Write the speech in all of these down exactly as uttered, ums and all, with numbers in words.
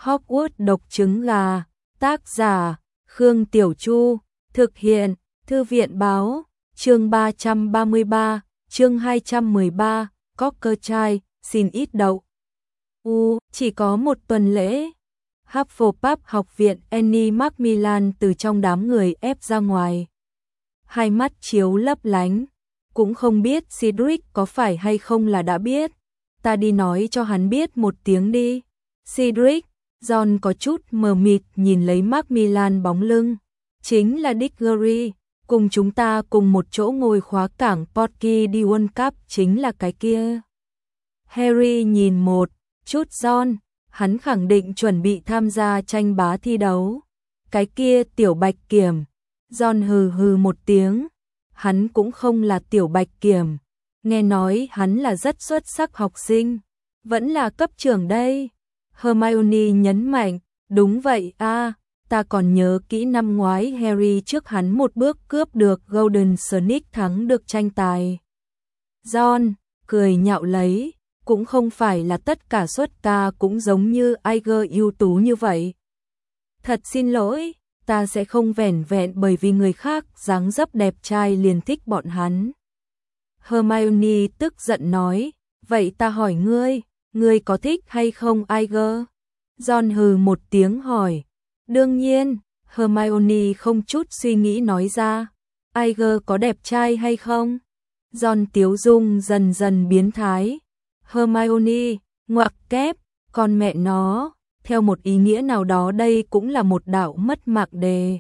Hogwarts độc trứng gà, tác giả Khương Tiểu Chu, thực hiện Thư viện báo, chương ba trăm ba mươi ba, chương hai trăm mười ba, Cocker trai, xin ít đậu. U, chỉ có một tuần lễ. Hufflepuff học viện Annie Macmillan từ trong đám người ép ra ngoài. Hai mắt chiếu lấp lánh, cũng không biết Cedric có phải hay không là đã biết. Ta đi nói cho hắn biết một tiếng đi. Cedric, Ron có chút mờ mịt nhìn lấy Macmillan bóng lưng. Chính là Diggory, cùng chúng ta cùng một chỗ ngồi khóa cảng Porky đi World Cup chính là cái kia. Harry nhìn một chút Ron, hắn khẳng định chuẩn bị tham gia tranh bá thi đấu. Cái kia tiểu bạch kiểm. Ron hừ hừ một tiếng, hắn cũng không là tiểu bạch kiểm. Nghe nói hắn là rất xuất sắc học sinh, vẫn là cấp trưởng đây. Hermione nhấn mạnh, đúng vậy a, ta còn nhớ kỹ năm ngoái Harry trước hắn một bước cướp được Golden Snake thắng được tranh tài. Ron cười nhạo lấy, cũng không phải là tất cả xuất ca cũng giống như Iger ưu tú như vậy. Thật xin lỗi, ta sẽ không vẻn vẹn bởi vì người khác dáng dấp đẹp trai liền thích bọn hắn. Hermione tức giận nói, vậy ta hỏi ngươi, ngươi có thích hay không Iger? Ron hừ một tiếng hỏi, đương nhiên, Hermione không chút suy nghĩ nói ra, Iger có đẹp trai hay không? Ron tiếu dung dần dần biến thái. Hermione, ngoặc kép, con mẹ nó, theo một ý nghĩa nào đó đây cũng là một đạo mất mạng đề.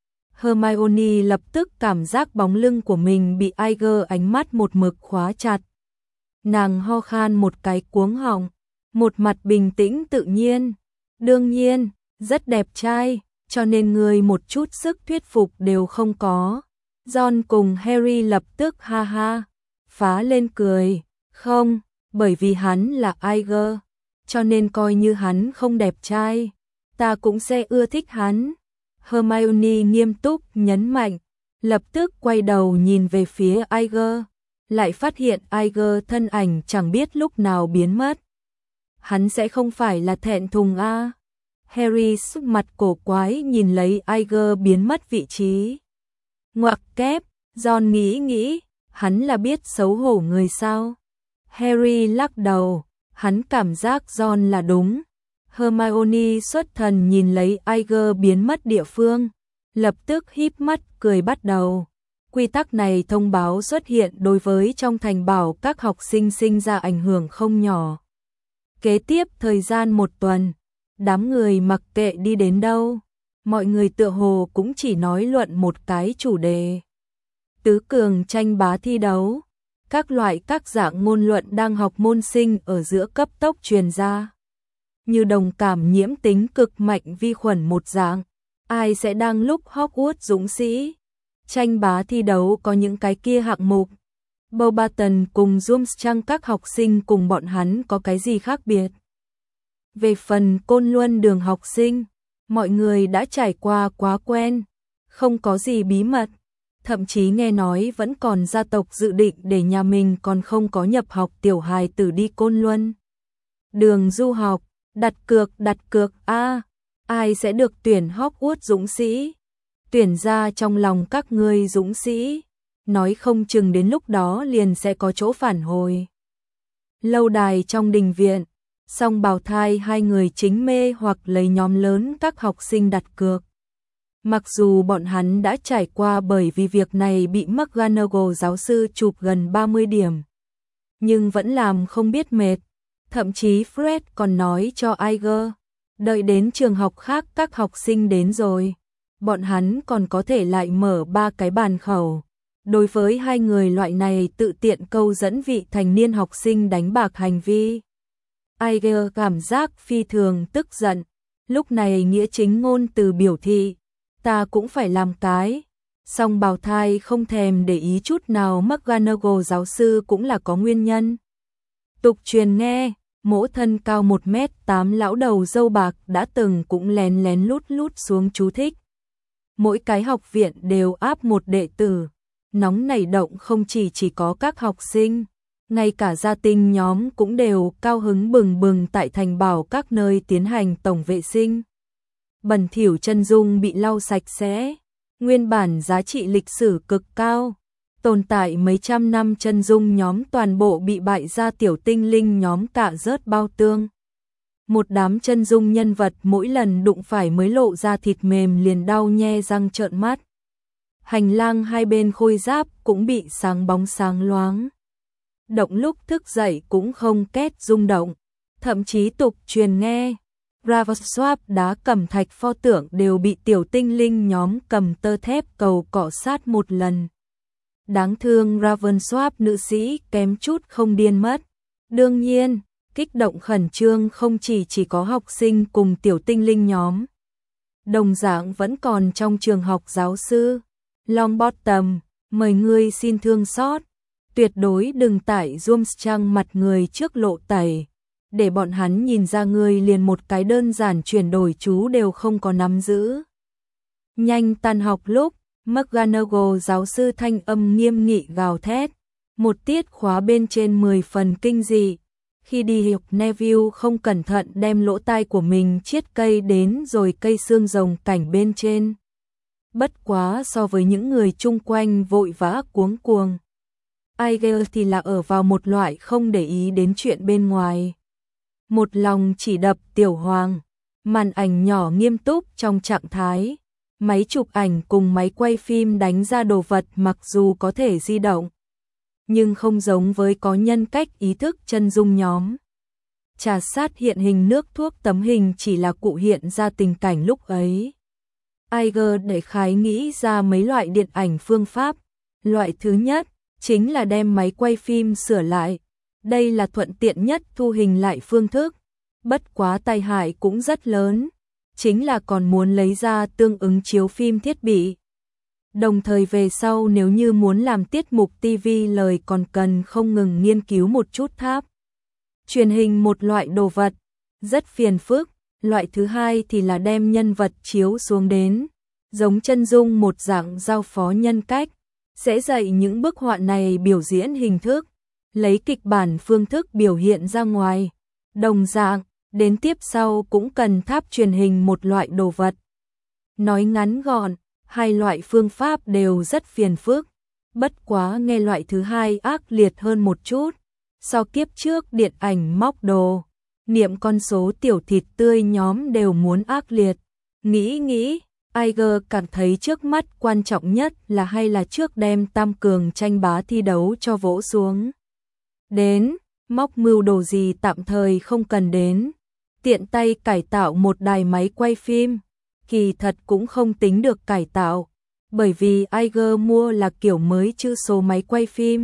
Hermione lập tức cảm giác bóng lưng của mình bị Iger ánh mắt một mực khóa chặt. Nàng ho khan một cái cuống họng, một mặt bình tĩnh tự nhiên. Đương nhiên, rất đẹp trai, cho nên người một chút sức thuyết phục đều không có. Ron cùng Harry lập tức ha ha, phá lên cười. Không, bởi vì hắn là Iger, cho nên coi như hắn không đẹp trai, ta cũng sẽ ưa thích hắn. Hermione nghiêm túc nhấn mạnh, lập tức quay đầu nhìn về phía Iger, lại phát hiện Iger thân ảnh chẳng biết lúc nào biến mất. Hắn sẽ không phải là thẹn thùng a? À? Harry sức mặt cổ quái nhìn lấy Iger biến mất vị trí. Ngoặc kép, Ron nghĩ nghĩ, hắn là biết xấu hổ người sao? Harry lắc đầu, hắn cảm giác Ron là đúng. Hermione xuất thần nhìn lấy Iger biến mất địa phương, lập tức híp mắt cười bắt đầu. Quy tắc này thông báo xuất hiện đối với trong thành bảo các học sinh sinh ra ảnh hưởng không nhỏ. Kế tiếp thời gian một tuần, đám người mặc kệ đi đến đâu, mọi người tựa hồ cũng chỉ nói luận một cái chủ đề. Tứ cường tranh bá thi đấu, các loại các dạng ngôn luận đang học môn sinh ở giữa cấp tốc truyền ra. Như đồng cảm nhiễm tính cực mạnh vi khuẩn một dạng, ai sẽ đang lúc Hogwarts dũng sĩ. Tranh bá thi đấu có những cái kia hạng mục. Beauxbaton cùng Durmstrang các học sinh cùng bọn hắn có cái gì khác biệt? Về phần Côn Luân đường học sinh, mọi người đã trải qua quá quen, không có gì bí mật. Thậm chí nghe nói vẫn còn gia tộc dự định để nhà mình còn không có nhập học tiểu hài tử đi Côn Luân đường du học, đặt cược đặt cược a, à, ai sẽ được tuyển Hogwarts dũng sĩ? Tuyển ra trong lòng các ngươi dũng sĩ, nói không chừng đến lúc đó liền sẽ có chỗ phản hồi. Lâu đài trong đình viện, song bào thai hai người chính mê hoặc lấy nhóm lớn các học sinh đặt cược. Mặc dù bọn hắn đã trải qua bởi vì việc này bị McGonagall giáo sư chụp gần ba mươi điểm, nhưng vẫn làm không biết mệt. Thậm chí Fred còn nói cho Iger, đợi đến trường học khác các học sinh đến rồi, bọn hắn còn có thể lại mở ba cái bàn khẩu. Đối với hai người loại này tự tiện câu dẫn vị thành niên học sinh đánh bạc hành vi, Iger cảm giác phi thường tức giận. Lúc này nghĩa chính ngôn từ biểu thị, ta cũng phải làm cái. Song bào thai không thèm để ý chút nào McGonagall giáo sư cũng là có nguyên nhân. Tục truyền nghe, mỗ thân cao một mét tám lão đầu râu bạc đã từng cũng lén lén lút lút xuống chú thích. Mỗi cái học viện đều áp một đệ tử, nóng nảy động không chỉ chỉ có các học sinh. Ngay cả gia tinh nhóm cũng đều cao hứng bừng bừng tại thành bảo các nơi tiến hành tổng vệ sinh. Bẩn thỉu chân dung bị lau sạch sẽ, nguyên bản giá trị lịch sử cực cao, tồn tại mấy trăm năm chân dung nhóm toàn bộ bị bại gia tiểu tinh linh nhóm cạ rớt bao tương. Một đám chân dung nhân vật mỗi lần đụng phải mới lộ ra thịt mềm liền đau nhe răng trợn mắt. Hành lang hai bên khôi giáp cũng bị sáng bóng sáng loáng. Động lúc thức dậy cũng không két rung động, thậm chí tục truyền nghe. Ravenswap đá cẩm thạch pho tượng đều bị tiểu tinh linh nhóm cầm tơ thép cầu cọ sát một lần. Đáng thương Ravenswap nữ sĩ kém chút không điên mất. Đương nhiên, kích động khẩn trương không chỉ chỉ có học sinh cùng tiểu tinh linh nhóm. Đồng dạng vẫn còn trong trường học giáo sư. Longbottom, mời ngươi xin thương xót. Tuyệt đối đừng tải zoom trang mặt người trước lộ tẩy. Để bọn hắn nhìn ra ngươi liền một cái đơn giản chuyển đổi chú đều không có nắm giữ. Nhanh tan học lúc, McGonagall giáo sư thanh âm nghiêm nghị gào thét. Một tiết khóa bên trên mười phần kinh dị. Khi đi học Neville không cẩn thận đem lỗ tai của mình chiết cây đến rồi cây xương rồng cảnh bên trên. Bất quá so với những người chung quanh vội vã cuống cuồng. Aigel thì là ở vào một loại không để ý đến chuyện bên ngoài. Một lòng chỉ đập tiểu hoàng, màn ảnh nhỏ nghiêm túc trong trạng thái. Máy chụp ảnh cùng máy quay phim đánh ra đồ vật mặc dù có thể di động, nhưng không giống với có nhân cách ý thức chân dung nhóm. Trà sát hiện hình nước thuốc tấm hình chỉ là cụ hiện ra tình cảnh lúc ấy. Iger để khái nghĩ ra mấy loại điện ảnh phương pháp. Loại thứ nhất chính là đem máy quay phim sửa lại. Đây là thuận tiện nhất thu hình lại phương thức. Bất quá tai hại cũng rất lớn. Chính là còn muốn lấy ra tương ứng chiếu phim thiết bị. Đồng thời về sau nếu như muốn làm tiết mục ti vi lời còn cần không ngừng nghiên cứu một chút tháp. Truyền hình một loại đồ vật, rất phiền phức. Loại thứ hai thì là đem nhân vật chiếu xuống đến, giống chân dung một dạng giao phó nhân cách, sẽ dạy những bức họa này biểu diễn hình thức, lấy kịch bản phương thức biểu hiện ra ngoài. Đồng dạng, đến tiếp sau cũng cần tháp truyền hình một loại đồ vật. Nói ngắn gọn, hai loại phương pháp đều rất phiền phức, bất quá nghe loại thứ hai ác liệt hơn một chút, so kiếp trước điện ảnh móc đồ. Niệm con số tiểu thịt tươi nhóm đều muốn ác liệt. Nghĩ nghĩ, Iger cảm thấy trước mắt quan trọng nhất là hay là trước đem tam cường tranh bá thi đấu cho vỗ xuống. Đến, móc mưu đồ gì tạm thời không cần đến. Tiện tay cải tạo một đài máy quay phim. Kỳ thật cũng không tính được cải tạo, bởi vì Iger mua là kiểu mới chữ số máy quay phim.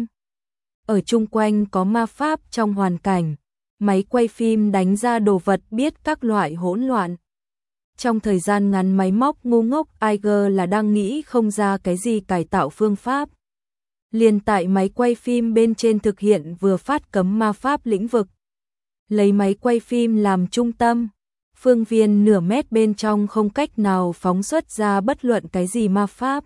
Ở chung quanh có ma pháp trong hoàn cảnh. Máy quay phim đánh ra đồ vật biết các loại hỗn loạn. Trong thời gian ngắn máy móc ngu ngốc Iger là đang nghĩ không ra cái gì cải tạo phương pháp. Liền tại máy quay phim bên trên thực hiện vừa phát cấm ma pháp lĩnh vực. Lấy máy quay phim làm trung tâm. Phương viên nửa mét bên trong không cách nào phóng xuất ra bất luận cái gì ma pháp.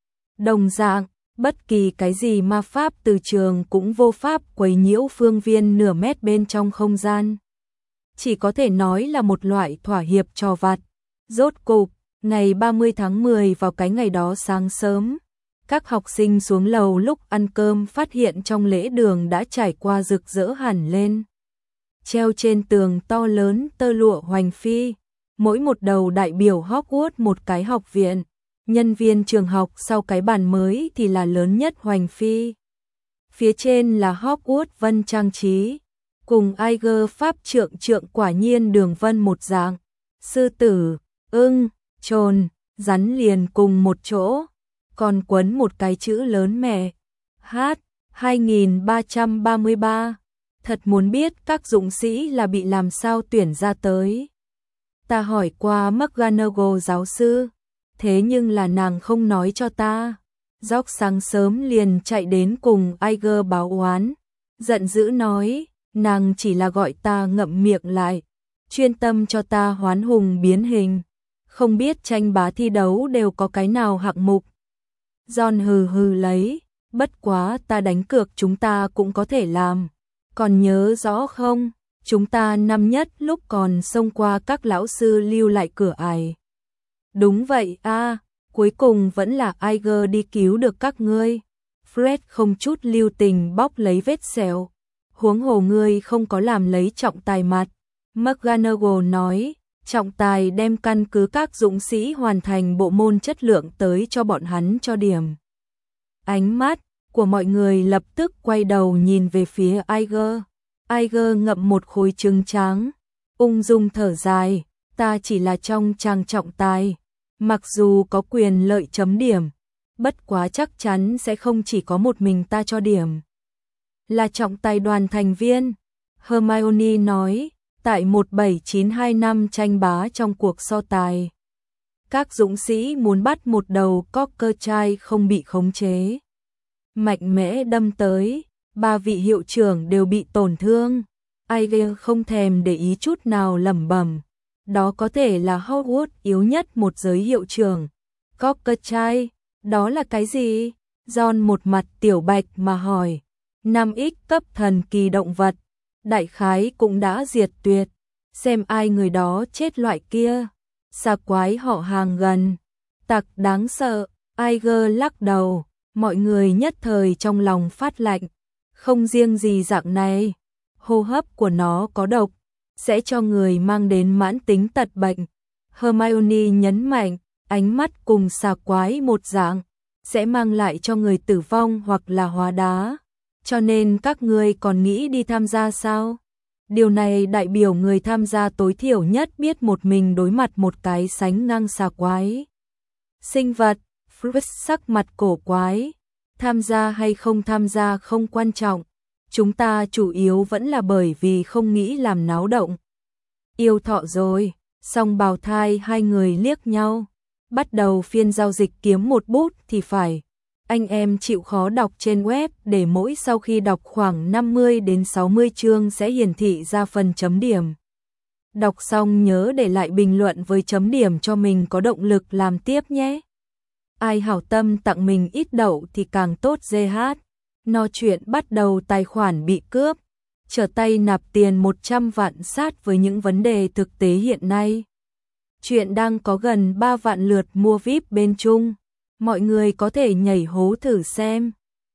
Đồng dạng, bất kỳ cái gì ma pháp từ trường cũng vô pháp quấy nhiễu phương viên nửa mét bên trong không gian. Chỉ có thể nói là một loại thỏa hiệp trò vặt. Rốt cục, ngày ba mươi tháng mười vào cái ngày đó sáng sớm, các học sinh xuống lầu lúc ăn cơm phát hiện trong lễ đường đã trải qua rực rỡ hẳn lên. Treo trên tường to lớn tơ lụa hoành phi, mỗi một đầu đại biểu Hogwarts một cái học viện. Nhân viên trường học sau cái bàn mới thì là lớn nhất hoành phi. Phía trên là Hogwarts vân trang trí, cùng Iger pháp trượng trượng quả nhiên đường vân một dạng. Sư tử, ưng, trồn, rắn liền cùng một chỗ, còn quấn một cái chữ lớn mẹ. Hát, hai nghìn ba trăm ba mươi ba. Thật muốn biết các dũng sĩ là bị làm sao tuyển ra tới. Ta hỏi qua McGonagall giáo sư. Thế nhưng là nàng không nói cho ta. Gióc sáng sớm liền chạy đến cùng Iger báo oán. Giận dữ nói, nàng chỉ là gọi ta ngậm miệng lại. Chuyên tâm cho ta hoán hùng biến hình. Không biết tranh bá thi đấu đều có cái nào hạng mục. John hừ hừ lấy. Bất quá ta đánh cược chúng ta cũng có thể làm. Còn nhớ rõ không? Chúng ta năm nhất lúc còn xông qua các lão sư lưu lại cửa ải. Đúng vậy a, cuối cùng vẫn là Iger đi cứu được các ngươi. Fred không chút lưu tình bóc lấy vết sẹo. Huống hồ ngươi không có làm lấy trọng tài mặt. McGonagall nói, trọng tài đem căn cứ các dũng sĩ hoàn thành bộ môn chất lượng tới cho bọn hắn cho điểm. Ánh mắt của mọi người lập tức quay đầu nhìn về phía Iger. Iger ngậm một khối trứng trắng, ung dung thở dài, ta chỉ là trong trang trọng tài, mặc dù có quyền lợi chấm điểm, bất quá chắc chắn sẽ không chỉ có một mình ta cho điểm. Là trọng tài đoàn thành viên, Hermione nói, tại một bảy chín hai năm tranh bá trong cuộc so tài. Các dũng sĩ muốn bắt một đầu Cockatoo không bị khống chế. Mạnh mẽ đâm tới, ba vị hiệu trưởng đều bị tổn thương. Iger không thèm để ý chút nào lẩm bẩm. Đó có thể là Hogwarts yếu nhất một giới hiệu trưởng. Cockatoo, đó là cái gì? Ron một mặt tiểu bạch mà hỏi. năm x cấp thần kỳ động vật. Đại khái cũng đã diệt tuyệt. Xem ai người đó chết loại kia. Xà quái họ hàng gần. Tặc đáng sợ. Iger lắc đầu. Mọi người nhất thời trong lòng phát lạnh. Không riêng gì dạng này. Hô hấp của nó có độc. Sẽ cho người mang đến mãn tính tật bệnh. Hermione nhấn mạnh. Ánh mắt cùng xà quái một dạng. Sẽ mang lại cho người tử vong hoặc là hóa đá. Cho nên các ngươi còn nghĩ đi tham gia sao? Điều này đại biểu người tham gia tối thiểu nhất biết một mình đối mặt một cái sánh ngang xà quái. Sinh vật, Fritz sắc mặt cổ quái. Tham gia hay không tham gia không quan trọng. Chúng ta chủ yếu vẫn là bởi vì không nghĩ làm náo động. Yêu thọ rồi, song bào thai hai người liếc nhau. Bắt đầu phiên giao dịch kiếm một bút thì phải. Anh em chịu khó đọc trên web để mỗi sau khi đọc khoảng năm mươi đến sáu mươi chương sẽ hiển thị ra phần chấm điểm. Đọc xong nhớ để lại bình luận với chấm điểm cho mình có động lực làm tiếp nhé. Ai hảo tâm tặng mình ít đậu thì càng tốt giê hát. No chuyện bắt đầu tài khoản bị cướp. Trở tay nạp tiền một trăm vạn sát với những vấn đề thực tế hiện nay. Chuyện đang có gần ba vạn lượt mua víp bên Trung. Mọi người có thể nhảy hố thử xem.